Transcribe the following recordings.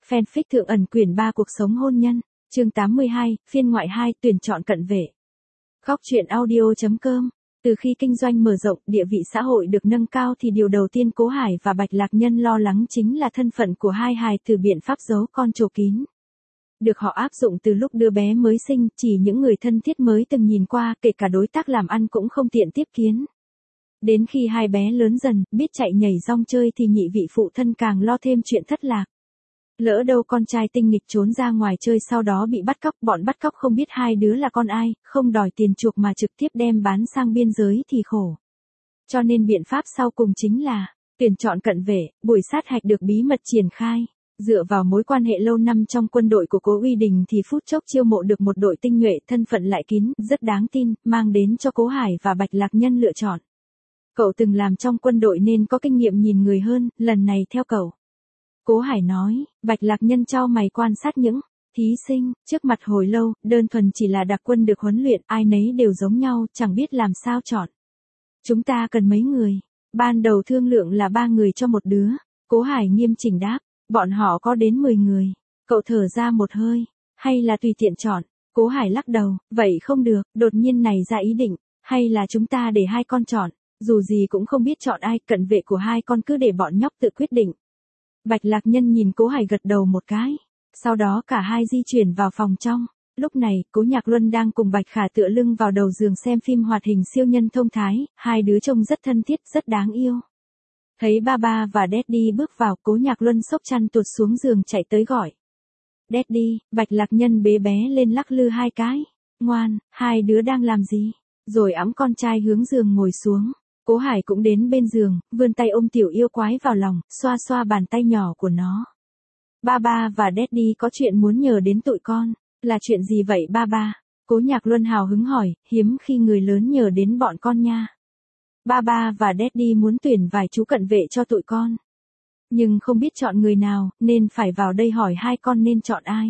Fanfic Thượng ẩn quyển 3 cuộc sống hôn nhân, chương 82, phiên ngoại 2, tuyển chọn cận vệ. Góc truyện audio.com. Từ khi kinh doanh mở rộng, địa vị xã hội được nâng cao thì điều đầu tiên Cố Hải và Bạch Lạc Nhân lo lắng chính là thân phận của hai hài tử, biện pháp giấu con trổ kín. Được họ áp dụng từ lúc đứa bé mới sinh, chỉ những người thân thiết mới từng nhìn qua, kể cả đối tác làm ăn cũng không tiện tiếp kiến. Đến khi hai bé lớn dần, biết chạy nhảy rong chơi thì nhị vị phụ thân càng lo thêm chuyện thất lạc. Lỡ đâu con trai tinh nghịch trốn ra ngoài chơi sau đó bị bắt cóc, bọn bắt cóc không biết hai đứa là con ai, không đòi tiền chuộc mà trực tiếp đem bán sang biên giới thì khổ. Cho nên biện pháp sau cùng chính là tuyển chọn cận vệ. Buổi sát hạch được bí mật triển khai. Dựa vào mối quan hệ lâu năm trong quân đội của Cố Uy Đình thì phút chốc chiêu mộ được một đội tinh nhuệ, thân phận lại kín, rất đáng tin, mang đến cho Cố Hải và Bạch Lạc Nhân lựa chọn. Cậu từng làm trong quân đội nên có kinh nghiệm nhìn người hơn, lần này theo cậu. Cố Hải nói. Bạch Lạc Nhân chau mày quan sát những thí sinh trước mặt hồi lâu, đơn thuần chỉ là đặc quân được huấn luyện, ai nấy đều giống nhau, chẳng biết làm sao chọn. Chúng ta cần mấy người? Ban đầu thương lượng là 3 người cho một đứa. Cố Hải nghiêm chỉnh đáp. Bọn họ có đến 10 người. Cậu thở ra một hơi. Hay là tùy tiện chọn? Cố Hải lắc đầu. Vậy không được, đột nhiên này ra ý định. Hay là chúng ta để hai con chọn? Dù gì cũng không biết chọn ai, cận vệ của hai con cứ để bọn nhóc tự quyết định. Bạch Lạc Nhân nhìn Cố Hải gật đầu một cái. Sau đó cả hai di chuyển vào phòng trong. Lúc này, Cố Nhạc Luân đang cùng Bạch Khả tựa lưng vào đầu giường xem phim hoạt hình siêu nhân thông thái, hai đứa trông rất thân thiết, rất đáng yêu. Thấy Baba và Daddy bước vào, Cố Nhạc Luân xốc chăn tuột xuống giường chạy tới gọi. Daddy. Bạch Lạc Nhân bế bé lên lắc lư hai cái. Ngoan, hai đứa đang làm gì? Rồi ẵm con trai hướng giường ngồi xuống. Cố Hải cũng đến bên giường, vươn tay ôm tiểu yêu quái vào lòng, xoa xoa bàn tay nhỏ của nó. Baba và Daddy có chuyện muốn nhờ đến tụi con. Là chuyện gì vậy Baba? Cố Nhạc Luân hào hứng hỏi, hiếm khi người lớn nhờ đến bọn con nha. Baba và Daddy muốn tuyển vài chú cận vệ cho tụi con. Nhưng không biết chọn người nào, nên phải vào đây hỏi hai con nên chọn ai.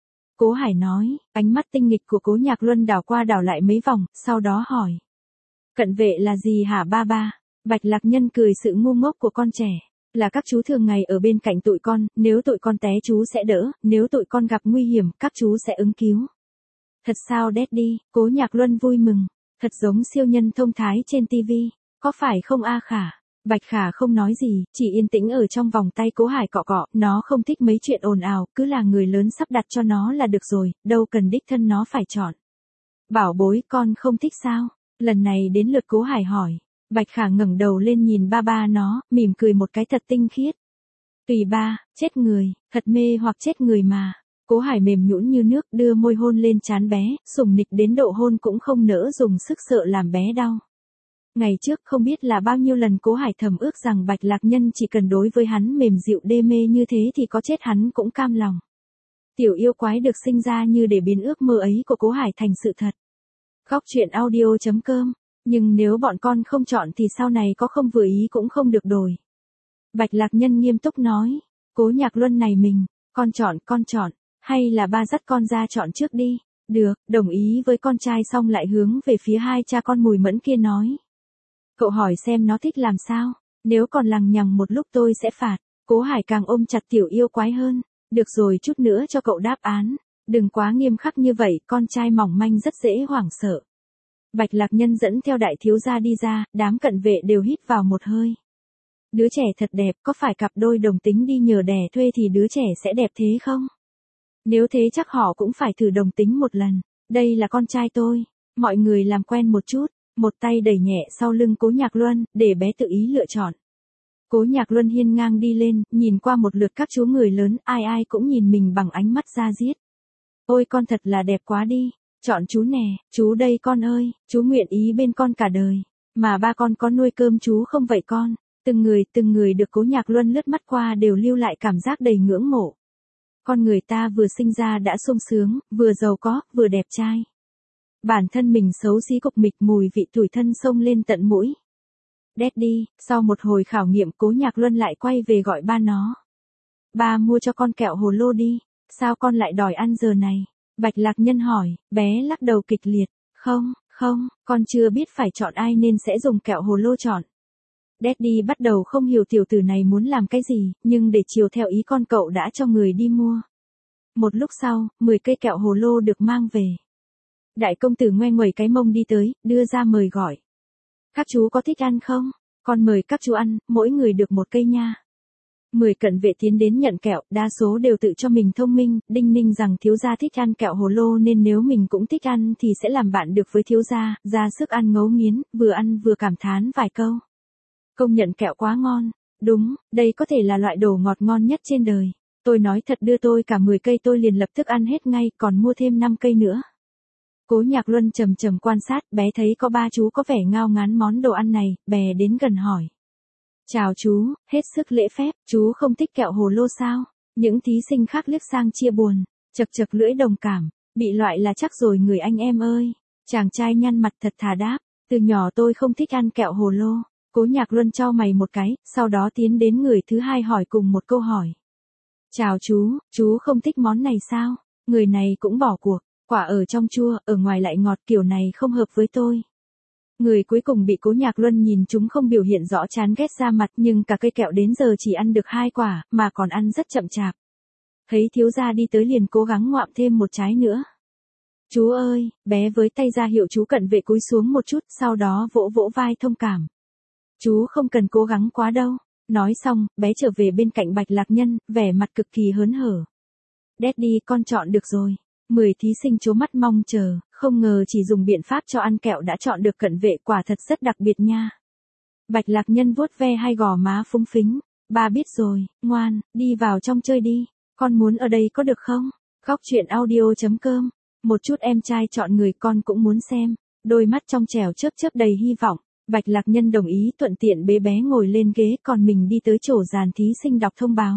Cố Hải nói, ánh mắt tinh nghịch của Cố Nhạc Luân đảo qua đảo lại mấy vòng, sau đó hỏi. Cận vệ là gì hả Baba? Bạch Lạc Nhân cười sự ngu ngốc của con trẻ. Là các chú thường ngày ở bên cạnh tụi con, nếu tụi con té chú sẽ đỡ, nếu tụi con gặp nguy hiểm, các chú sẽ ứng cứu. Thật sao Daddy? Cố Nhạc Luân vui mừng. Thật giống siêu nhân thông thái trên TV. Có phải không A Khả? Bạch Khả không nói gì, chỉ yên tĩnh ở trong vòng tay Cố Hải cọ cọ, nó không thích mấy chuyện ồn ào, cứ là người lớn sắp đặt cho nó là được rồi, đâu cần đích thân nó phải chọn. Bảo bối, con không thích sao? Lần này đến lượt Cố Hải hỏi. Bạch Khả ngẩng đầu lên nhìn Baba nó, mỉm cười một cái thật tinh khiết. Tùy ba, chết người, thật mê hoặc chết người mà. Cố Hải mềm nhũn như nước, đưa môi hôn lên trán bé, sủng nịch đến độ hôn cũng không nỡ dùng sức, sợ làm bé đau. Ngày trước không biết là bao nhiêu lần Cố Hải thầm ước rằng Bạch Lạc Nhân chỉ cần đối với hắn mềm dịu đê mê như thế thì có chết hắn cũng cam lòng. Tiểu yêu quái được sinh ra như để biến ước mơ ấy của Cố Hải thành sự thật. Góc truyện audio.com. Nhưng nếu bọn con không chọn thì sau này có không vừa ý cũng không được đổi. Bạch Lạc Nhân nghiêm túc nói. Cố Nhạc Luân này mình, con chọn, hay là ba dắt con ra chọn trước đi. Được, đồng ý với con trai xong lại hướng về phía hai cha con mùi mẫn kia nói. Cậu hỏi xem nó thích làm sao, nếu còn lằng nhằng một lúc tôi sẽ phạt. Cố Hải càng ôm chặt tiểu yêu quái hơn. Được rồi, chút nữa cho cậu đáp án. Đừng quá nghiêm khắc như vậy, con trai mỏng manh rất dễ hoảng sợ. Bạch Lạc Nhân dẫn theo đại thiếu gia đi ra, đám cận vệ đều hít vào một hơi. Đứa trẻ thật đẹp, có phải cặp đôi đồng tính đi nhờ đẻ thuê thì đứa trẻ sẽ đẹp thế không? Nếu thế chắc họ cũng phải thử đồng tính một lần. Đây là con trai tôi. Mọi người làm quen một chút, một tay đẩy nhẹ sau lưng Cố Nhạc Luân, để bé tự ý lựa chọn. Cố Nhạc Luân hiên ngang đi lên, nhìn qua một lượt các chú người lớn, ai ai cũng nhìn mình bằng ánh mắt da diết. Ôi con thật là đẹp quá đi. Chọn chú nè, chú đây con ơi, chú nguyện ý bên con cả đời. Mà ba con có nuôi cơm chú không vậy con? Từng người được Cố Nhạc Luân lướt mắt qua đều lưu lại cảm giác đầy ngưỡng mộ. Con người ta vừa sinh ra đã sung sướng, vừa giàu có, vừa đẹp trai. Bản thân mình xấu xí cục mịch, mùi vị tủi thân xông lên tận mũi. Daddy, sau một hồi khảo nghiệm Cố Nhạc Luân lại quay về gọi ba nó. Ba mua cho con kẹo hồ lô đi, sao con lại đòi ăn giờ này? Bạch Lạc Nhân hỏi, bé lắc đầu kịch liệt. Không, con chưa biết phải chọn ai nên sẽ dùng kẹo hồ lô chọn. Daddy bắt đầu không hiểu tiểu tử này muốn làm cái gì, nhưng để chiều theo ý con cậu đã cho người đi mua. Một lúc sau, 10 cây kẹo hồ lô được mang về. Đại công tử ngoe nguẩy cái mông đi tới, đưa ra mời gọi. Các chú có thích ăn không? Con mời các chú ăn, mỗi người được 1 cây nha. 10 cận vệ tiến đến nhận kẹo, đa số đều tự cho mình thông minh, đinh ninh rằng thiếu gia thích ăn kẹo hồ lô nên nếu mình cũng thích ăn thì sẽ làm bạn được với thiếu gia, ra sức ăn ngấu nghiến, vừa ăn vừa cảm thán vài câu. Công nhận kẹo quá ngon. Đúng, đây có thể là loại đồ ngọt ngon nhất trên đời. Tôi nói thật đưa tôi cả 10 cây tôi liền lập tức ăn hết ngay, còn mua thêm 5 cây nữa. Cố Nhạc Luân trầm trầm quan sát, bé thấy có 3 chú có vẻ ngao ngán món đồ ăn này, bè đến gần hỏi. Chào chú, hết sức lễ phép, chú không thích kẹo hồ lô sao? Những thí sinh khác liếc sang chia buồn, chật chật lưỡi đồng cảm, bị loại là chắc rồi người anh em ơi. Chàng trai nhăn mặt thật thà đáp, từ nhỏ tôi không thích ăn kẹo hồ lô. Cố Nhạc Luân chau mày một cái, sau đó tiến đến người thứ hai hỏi cùng một câu hỏi. Chào chú không thích món này sao? Người này cũng bỏ cuộc, quả ở trong chua, ở ngoài lại ngọt kiểu này không hợp với tôi. Người cuối cùng bị Cố Nhạc Luân nhìn chúng không biểu hiện rõ chán ghét ra mặt nhưng cả cây kẹo đến giờ chỉ ăn được 2 quả, mà còn ăn rất chậm chạp. Thấy thiếu gia đi tới liền cố gắng ngoạm thêm một trái nữa. Chú ơi, bé với tay ra hiệu chú cận vệ cúi xuống một chút, sau đó vỗ vỗ vai thông cảm. Chú không cần cố gắng quá đâu. Nói xong, bé trở về bên cạnh Bạch Lạc Nhân, vẻ mặt cực kỳ hớn hở. Daddy con chọn được rồi. 10 thí sinh trố mắt mong chờ, không ngờ chỉ dùng biện pháp cho ăn kẹo đã chọn được cận vệ, quả thật rất đặc biệt nha. Bạch Lạc Nhân vuốt ve hai gò má phúng phính. Ba biết rồi, ngoan, đi vào trong chơi đi. Con muốn ở đây có được không? Góc truyện audio.com. Một chút em trai chọn người con cũng muốn xem. Đôi mắt trong trẻo chớp chớp đầy hy vọng. Bạch Lạc Nhân đồng ý thuận tiện bế bé ngồi lên ghế còn mình đi tới chỗ dàn thí sinh đọc thông báo.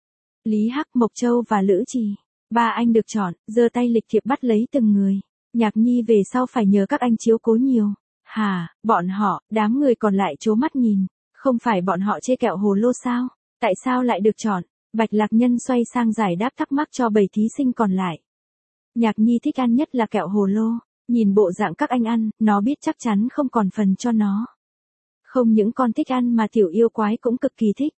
Lý Hắc, Mộc Châu và Lữ Trì. 3 anh được chọn, giơ tay lịch thiệp bắt lấy từng người. Nhạc Nhi về sau phải nhờ các anh chiếu cố nhiều. Hả, bọn họ, đám người còn lại trố mắt nhìn. Không phải bọn họ chê kẹo hồ lô sao? Tại sao lại được chọn? Bạch Lạc Nhân xoay sang giải đáp thắc mắc cho 7 thí sinh còn lại. Nhạc Nhi thích ăn nhất là kẹo hồ lô. Nhìn bộ dạng các anh ăn, nó biết chắc chắn không còn phần cho nó. Không những con thích ăn mà tiểu yêu quái cũng cực kỳ thích.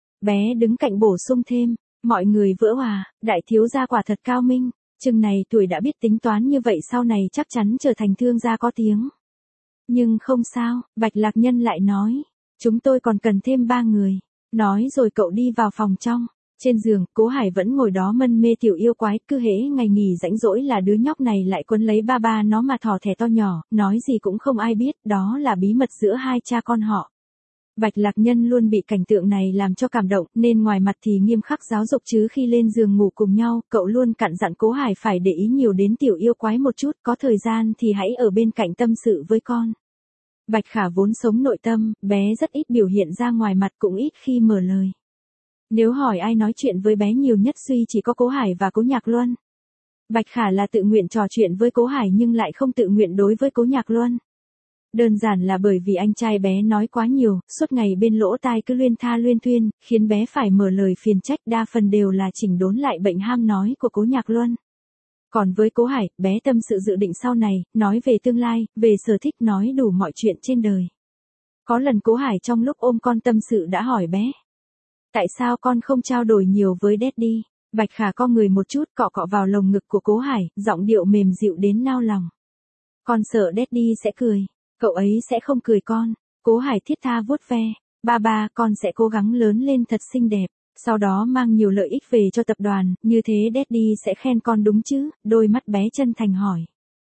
Bé đứng cạnh bổ sung thêm, mọi người vỡ hòa, đại thiếu gia quả thật cao minh, chừng này tuổi đã biết tính toán như vậy sau này chắc chắn trở thành thương gia có tiếng. Nhưng không sao, Bạch Lạc Nhân lại nói, chúng tôi còn cần thêm 3 người. Nói rồi cậu đi vào phòng trong. Trên giường, Cố Hải vẫn ngồi đó mân mê tiểu yêu quái, cứ hễ ngày nghỉ rảnh rỗi là đứa nhóc này lại quấn lấy ba nó mà thỏ thẻ to nhỏ, nói gì cũng không ai biết, đó là bí mật giữa hai cha con họ. Bạch Lạc Nhân luôn bị cảnh tượng này làm cho cảm động, nên ngoài mặt thì nghiêm khắc giáo dục chứ khi lên giường ngủ cùng nhau, cậu luôn căn dặn Cố Hải phải để ý nhiều đến tiểu yêu quái một chút, có thời gian thì hãy ở bên cạnh tâm sự với con. Bạch Khả vốn sống nội tâm, bé rất ít biểu hiện ra ngoài mặt cũng ít khi mở lời. Nếu hỏi ai nói chuyện với bé nhiều nhất duy chỉ có Cố Hải và Cố Nhạc Luân. Bạch Khả là tự nguyện trò chuyện với Cố Hải nhưng lại không tự nguyện đối với Cố Nhạc Luân. Đơn giản là bởi vì anh trai bé nói quá nhiều, suốt ngày bên lỗ tai cứ luyên tha luyên thuyên, khiến bé phải mở lời phiền trách, đa phần đều là chỉnh đốn lại bệnh ham nói của Cố Nhạc Luân. Còn với Cố Hải, bé tâm sự dự định sau này, nói về tương lai, về sở thích, nói đủ mọi chuyện trên đời. Có lần Cố Hải trong lúc ôm con tâm sự đã hỏi bé. Tại sao con không trao đổi nhiều với Daddy? Bạch Khả co người một chút cọ cọ vào lồng ngực của Cố Hải, giọng điệu mềm dịu đến nao lòng. Con sợ Daddy sẽ cười. Cậu ấy sẽ không cười con. Cố Hải thiết tha vuốt ve. Ba, con sẽ cố gắng lớn lên thật xinh đẹp. Sau đó mang nhiều lợi ích về cho tập đoàn, như thế Daddy sẽ khen con đúng chứ? Đôi mắt bé chân thành hỏi.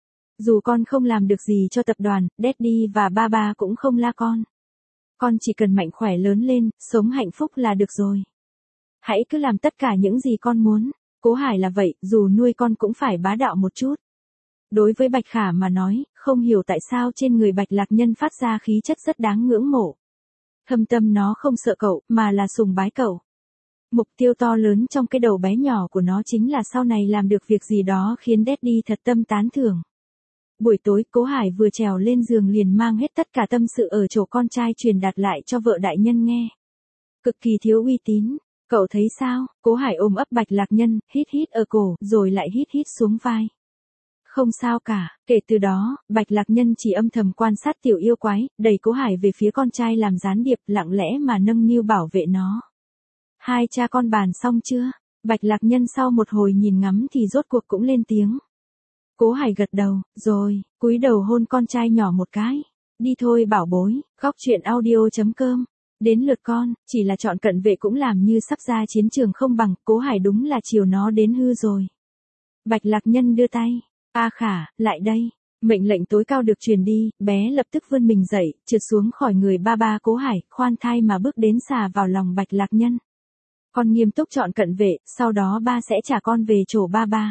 Dù con không làm được gì cho tập đoàn, Daddy và ba cũng không la con. Con chỉ cần mạnh khỏe lớn lên, sống hạnh phúc là được rồi. Hãy cứ làm tất cả những gì con muốn. Cố Hải là vậy, dù nuôi con cũng phải bá đạo một chút. Đối với Bạch Khả mà nói, không hiểu tại sao trên người Bạch Lạc Nhân phát ra khí chất rất đáng ngưỡng mộ. Thâm tâm nó không sợ cậu, mà là sùng bái cậu. Mục tiêu to lớn trong cái đầu bé nhỏ của nó chính là sau này làm được việc gì đó khiến Daddy thật tâm tán thưởng. Buổi tối, Cố Hải vừa trèo lên giường liền mang hết tất cả tâm sự ở chỗ con trai truyền đạt lại cho vợ đại nhân nghe. Cực kỳ thiếu uy tín. Cậu thấy sao? Cố Hải ôm ấp Bạch Lạc Nhân, hít hít ở cổ, rồi lại hít hít xuống vai. Không sao cả, kể từ đó, Bạch Lạc Nhân chỉ âm thầm quan sát tiểu yêu quái, đẩy Cố Hải về phía con trai làm gián điệp, lặng lẽ mà nâng niu bảo vệ nó. Hai cha con bàn xong chưa? Bạch Lạc Nhân sau một hồi nhìn ngắm thì rốt cuộc cũng lên tiếng. Cố Hải gật đầu, rồi, cúi đầu hôn con trai nhỏ một cái. Đi thôi bảo bối, góc chuyện audio.com. Đến lượt con, chỉ là chọn cận vệ cũng làm như sắp ra chiến trường không bằng, Cố Hải đúng là chiều nó đến hư rồi. Bạch Lạc Nhân đưa tay. A Khả, lại đây. Mệnh lệnh tối cao được truyền đi, bé lập tức vươn mình dậy, trượt xuống khỏi người ba ba Cố Hải, khoan thai mà bước đến xà vào lòng Bạch Lạc Nhân. Con nghiêm túc chọn cận vệ, sau đó ba sẽ trả con về chỗ ba ba.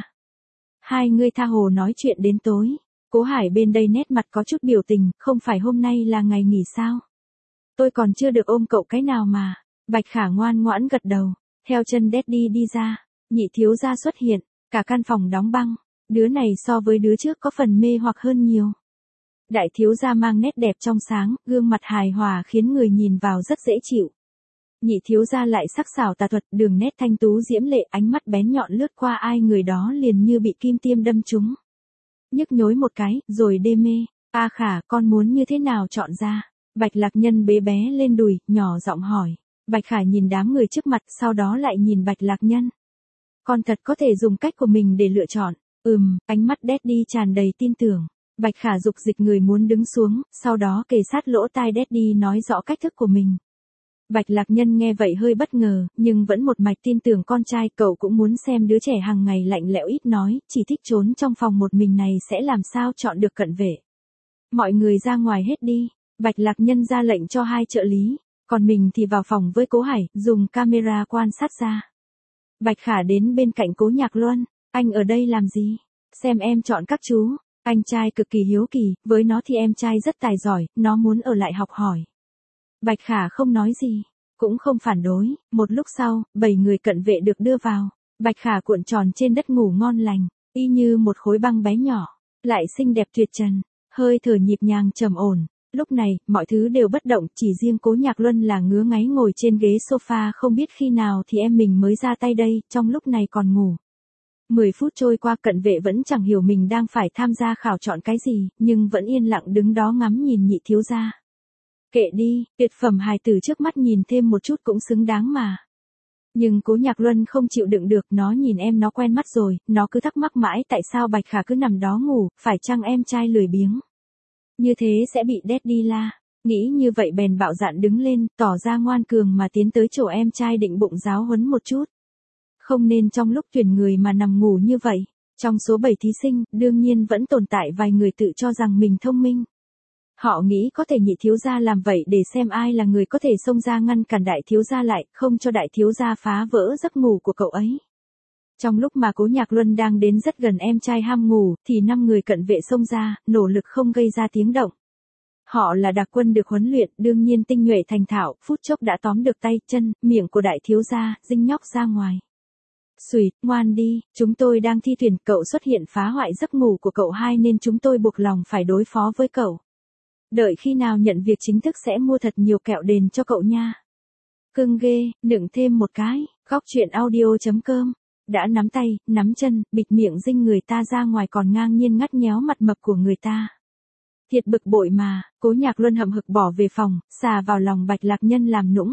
Hai người tha hồ nói chuyện đến tối. Cố Hải bên đây nét mặt có chút biểu tình, không phải hôm nay là ngày nghỉ sao? Tôi còn chưa được ôm cậu cái nào mà. Bạch Khả ngoan ngoãn gật đầu, theo chân Daddy đi ra. Nhị thiếu gia xuất hiện, cả căn phòng đóng băng. Đứa này so với đứa trước có phần mê hoặc hơn nhiều. Đại thiếu gia mang nét đẹp trong sáng, gương mặt hài hòa khiến người nhìn vào rất dễ chịu. Nhị thiếu gia lại sắc sảo tà thuật, đường nét thanh tú diễm lệ, ánh mắt bén nhọn lướt qua ai người đó liền như bị kim tiêm đâm trúng. Nhức nhối một cái, rồi đê mê. A Khả, con muốn như thế nào chọn ra? Bạch Lạc Nhân bế bé lên đùi, nhỏ giọng hỏi. Bạch Khả nhìn đám người trước mặt, sau đó lại nhìn Bạch Lạc Nhân. Con thật có thể dùng cách của mình để lựa chọn. Ánh mắt Daddy tràn đầy tin tưởng. Bạch Khả dục dịch người muốn đứng xuống, sau đó kề sát lỗ tai Daddy nói rõ cách thức của mình. Bạch Lạc Nhân nghe vậy hơi bất ngờ, nhưng vẫn một mạch tin tưởng con trai, cậu cũng muốn xem đứa trẻ hàng ngày lạnh lẽo ít nói, chỉ thích trốn trong phòng một mình này sẽ làm sao chọn được cận vệ. Mọi người ra ngoài hết đi, Bạch Lạc Nhân ra lệnh cho hai trợ lý, còn mình thì vào phòng với Cố Hải, dùng camera quan sát ra. Bạch Khả đến bên cạnh Cố Nhạc Luân, anh ở đây làm gì? Xem em chọn các chú. Anh trai cực kỳ hiếu kỳ, với nó thì em trai rất tài giỏi, nó muốn ở lại học hỏi. Bạch Khả không nói gì, cũng không phản đối. Một lúc sau, 7 người cận vệ được đưa vào. Bạch Khả cuộn tròn trên đất ngủ ngon lành, y như một khối băng bé nhỏ, lại xinh đẹp tuyệt trần, hơi thở nhịp nhàng trầm ổn. Lúc này, mọi thứ đều bất động, chỉ riêng Cố Nhạc Luân là ngứa ngáy ngồi trên ghế sofa, không biết khi nào thì em mình mới ra tay đây, trong lúc này còn ngủ. 10 phút trôi qua, cận vệ vẫn chẳng hiểu mình đang phải tham gia khảo chọn cái gì, nhưng vẫn yên lặng đứng đó ngắm nhìn nhị thiếu gia. Kệ đi, tuyệt phẩm hài tử trước mắt nhìn thêm một chút cũng xứng đáng mà. Nhưng Cố Nhạc Luân không chịu đựng được, nó nhìn em nó quen mắt rồi, nó cứ thắc mắc mãi tại sao Bạch Khả cứ nằm đó ngủ, phải chăng em trai lười biếng. Như thế sẽ bị Daddy la. Nghĩ như vậy bèn bạo dạn đứng lên, tỏ ra ngoan cường mà tiến tới chỗ em trai định bụng giáo huấn một chút. Không nên trong lúc tuyển người mà nằm ngủ như vậy. Trong số 7 thí sinh, đương nhiên vẫn tồn tại vài người tự cho rằng mình thông minh. Họ nghĩ có thể nhị thiếu gia làm vậy để xem ai là người có thể xông ra ngăn cản đại thiếu gia lại, không cho đại thiếu gia phá vỡ giấc ngủ của cậu ấy. Trong lúc mà Cố Nhạc Luân đang đến rất gần em trai ham ngủ, thì 5 người cận vệ xông ra, nỗ lực không gây ra tiếng động. Họ là đặc quân được huấn luyện, đương nhiên tinh nhuệ thành thạo, phút chốc đã tóm được tay, chân, miệng của đại thiếu gia, dinh nhóc ra ngoài. Xùi, ngoan đi, chúng tôi đang thi tuyển, cậu xuất hiện phá hoại giấc ngủ của cậu hai nên chúng tôi buộc lòng phải đối phó với cậu. Đợi khi nào nhận việc chính thức sẽ mua thật nhiều kẹo đền cho cậu nha. Cưng ghê, đựng thêm một cái, góc chuyện audio.com. Đã nắm tay, nắm chân, bịt miệng dinh người ta ra ngoài còn ngang nhiên ngắt nhéo mặt mập của người ta. Thiệt bực bội mà, Cố Nhạc Luân hậm hực bỏ về phòng, xà vào lòng Bạch Lạc Nhân làm nũng.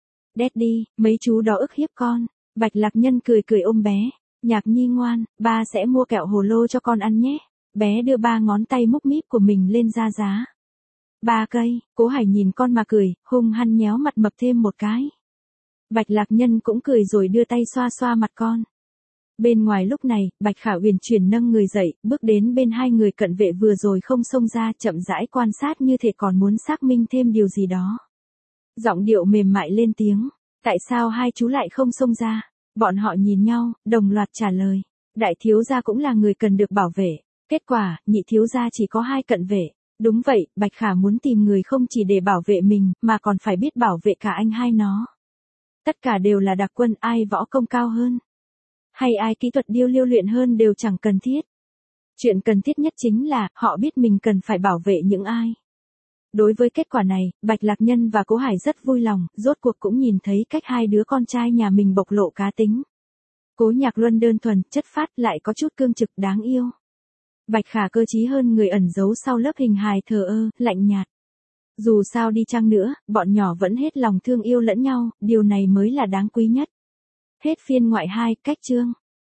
Daddy, mấy chú đó ức hiếp con. Bạch Lạc Nhân cười cười ôm bé. Nhạc Nhi ngoan, ba sẽ mua kẹo hồ lô cho con ăn nhé. Bé đưa 3 ngón tay múc míp của mình lên ra giá. 3 cây, Cố Hải nhìn con mà cười, hung hăng nhéo mặt mập thêm một cái. Bạch Lạc Nhân cũng cười rồi đưa tay xoa xoa mặt con. Bên ngoài lúc này, Bạch Khả uyển chuyển nâng người dậy, bước đến bên hai người cận vệ vừa rồi không xông ra, chậm rãi quan sát như thể còn muốn xác minh thêm điều gì đó. Giọng điệu mềm mại lên tiếng. Tại sao hai chú lại không xông ra? Bọn họ nhìn nhau, đồng loạt trả lời. Đại thiếu gia cũng là người cần được bảo vệ. Kết quả, nhị thiếu gia chỉ có 2 cận vệ. Đúng vậy, Bạch Khả muốn tìm người không chỉ để bảo vệ mình, mà còn phải biết bảo vệ cả anh hai nó. Tất cả đều là đặc quân, ai võ công cao hơn, hay ai kỹ thuật điêu liêu luyện hơn đều chẳng cần thiết. Chuyện cần thiết nhất chính là, họ biết mình cần phải bảo vệ những ai. Đối với kết quả này, Bạch Lạc Nhân và Cố Hải rất vui lòng, rốt cuộc cũng nhìn thấy cách hai đứa con trai nhà mình bộc lộ cá tính. Cố Nhạc Luân đơn thuần, chất phác lại có chút cương trực đáng yêu. Bạch Khả cơ trí hơn người ẩn giấu sau lớp hình hài thờ ơ, lạnh nhạt. Dù sao đi chăng nữa, bọn nhỏ vẫn hết lòng thương yêu lẫn nhau, điều này mới là đáng quý nhất. Hết phiên ngoại 2, cách chương.